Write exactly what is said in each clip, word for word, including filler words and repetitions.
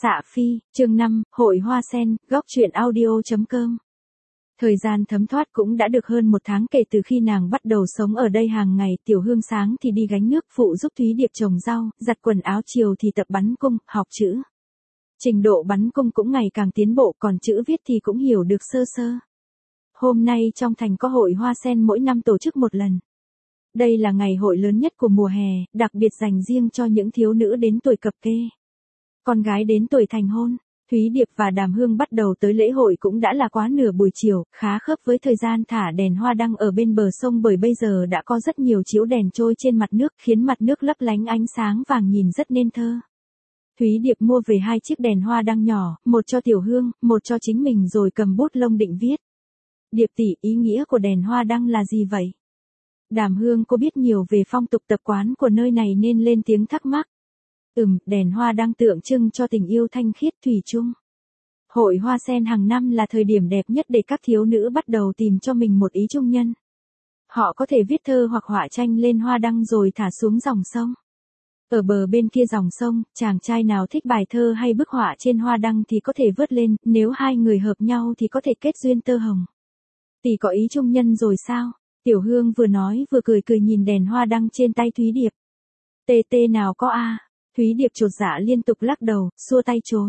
Xạ Phi, chương năm, Hội Hoa Sen, góc truyện audio chấm com. Thời gian thấm thoát cũng đã được hơn một tháng kể từ khi nàng bắt đầu sống ở đây hàng ngày. Tiểu Hương sáng thì đi gánh nước phụ giúp Thúy Điệp trồng rau, giặt quần áo, chiều thì tập bắn cung, học chữ. Trình độ bắn cung cũng ngày càng tiến bộ, còn chữ viết thì cũng hiểu được sơ sơ. Hôm nay trong thành có hội hoa sen mỗi năm tổ chức một lần. Đây là ngày hội lớn nhất của mùa hè, đặc biệt dành riêng cho những thiếu nữ đến tuổi cập kê. Con gái đến tuổi thành hôn. Thúy Điệp và Đàm Hương bắt đầu tới lễ hội cũng đã là quá nửa buổi chiều, khá khớp với thời gian thả đèn hoa đăng ở bên bờ sông, bởi bây giờ đã có rất nhiều chiếu đèn trôi trên mặt nước, khiến mặt nước lấp lánh ánh sáng vàng nhìn rất nên thơ. Thúy Điệp mua về hai chiếc đèn hoa đăng nhỏ, một cho Tiểu Hương, một cho chính mình, rồi cầm bút lông định viết. Điệp tỷ, ý nghĩa của đèn hoa đăng là gì vậy? Đàm Hương cô biết nhiều về phong tục tập quán của nơi này nên lên tiếng thắc mắc. Ừm, đèn hoa đăng tượng trưng cho tình yêu thanh khiết thủy chung. Hội hoa sen hàng năm là thời điểm đẹp nhất để các thiếu nữ bắt đầu tìm cho mình một ý chung nhân. Họ có thể viết thơ hoặc họa tranh lên hoa đăng rồi thả xuống dòng sông. Ở bờ bên kia dòng sông, chàng trai nào thích bài thơ hay bức họa trên hoa đăng thì có thể vớt lên, nếu hai người hợp nhau thì có thể kết duyên tơ hồng. Tỷ có ý chung nhân rồi sao? Tiểu Hương vừa nói vừa cười cười nhìn đèn hoa đăng trên tay Thúy Điệp. Tê tê nào có a. Thúy Điệp chột dạ liên tục lắc đầu, xua tay chối.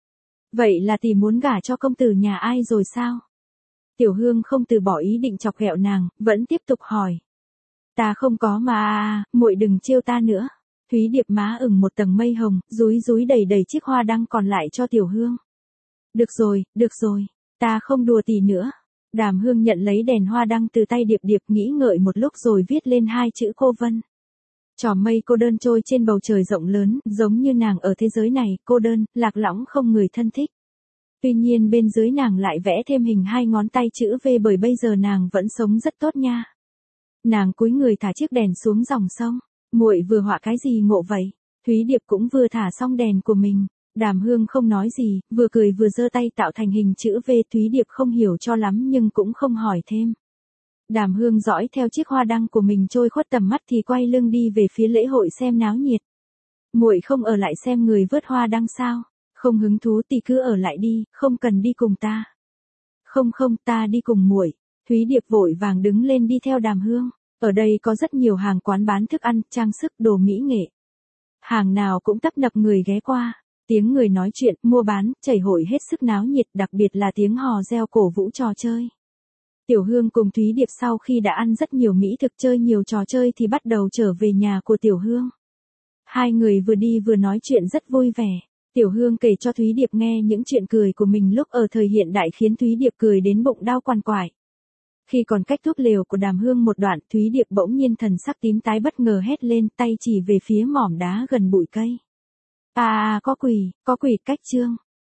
Vậy là tỷ muốn gả cho công tử nhà ai rồi sao? Tiểu Hương không từ bỏ ý định chọc ghẹo nàng, vẫn tiếp tục hỏi. Ta không có mà à, muội đừng trêu ta nữa. Thúy Điệp má ửng một tầng mây hồng, dúi dúi đầy đầy chiếc hoa đăng còn lại cho Tiểu Hương. Được rồi, được rồi, ta không đùa tỷ nữa. Đàm Hương nhận lấy đèn hoa đăng từ tay Điệp Điệp, nghĩ ngợi một lúc rồi viết lên hai chữ cô Vân. Chòm mây cô đơn trôi trên bầu trời rộng lớn, giống như nàng ở thế giới này, cô đơn, lạc lõng không người thân thích. Tuy nhiên bên dưới nàng lại vẽ thêm hình hai ngón tay chữ V, bởi bây giờ nàng vẫn sống rất tốt nha. Nàng cúi người thả chiếc đèn xuống dòng sông. Muội vừa họa cái gì ngộ vậy? Thúy Điệp cũng vừa thả xong đèn của mình. Đàm Hương không nói gì, vừa cười vừa giơ tay tạo thành hình chữ V. Thúy Điệp không hiểu cho lắm nhưng cũng không hỏi thêm. Đàm Hương dõi theo chiếc hoa đăng của mình trôi khuất tầm mắt thì quay lưng đi về phía lễ hội xem náo nhiệt. Muội không ở lại xem người vớt hoa đăng sao? Không hứng thú thì cứ ở lại đi, không cần đi cùng ta. Không không, ta đi cùng muội. Thúy Điệp vội vàng đứng lên đi theo Đàm Hương. Ở đây có rất nhiều hàng quán bán thức ăn, trang sức, đồ mỹ nghệ. Hàng nào cũng tấp nập người ghé qua. Tiếng người nói chuyện, mua bán, chảy hội hết sức náo nhiệt, đặc biệt là tiếng hò reo cổ vũ trò chơi. Tiểu Hương cùng Thúy Điệp sau khi đã ăn rất nhiều mỹ thực, chơi nhiều trò chơi thì bắt đầu trở về nhà của Tiểu Hương. Hai người vừa đi vừa nói chuyện rất vui vẻ. Tiểu Hương kể cho Thúy Điệp nghe những chuyện cười của mình lúc ở thời hiện đại khiến Thúy Điệp cười đến bụng đau quằn quại. Khi còn cách thuốc lều của Đàm Hương một đoạn, Thúy Điệp bỗng nhiên thần sắc tím tái, bất ngờ hét lên, tay chỉ về phía mỏm đá gần bụi cây. À, có quỷ, có quỷ cách trương.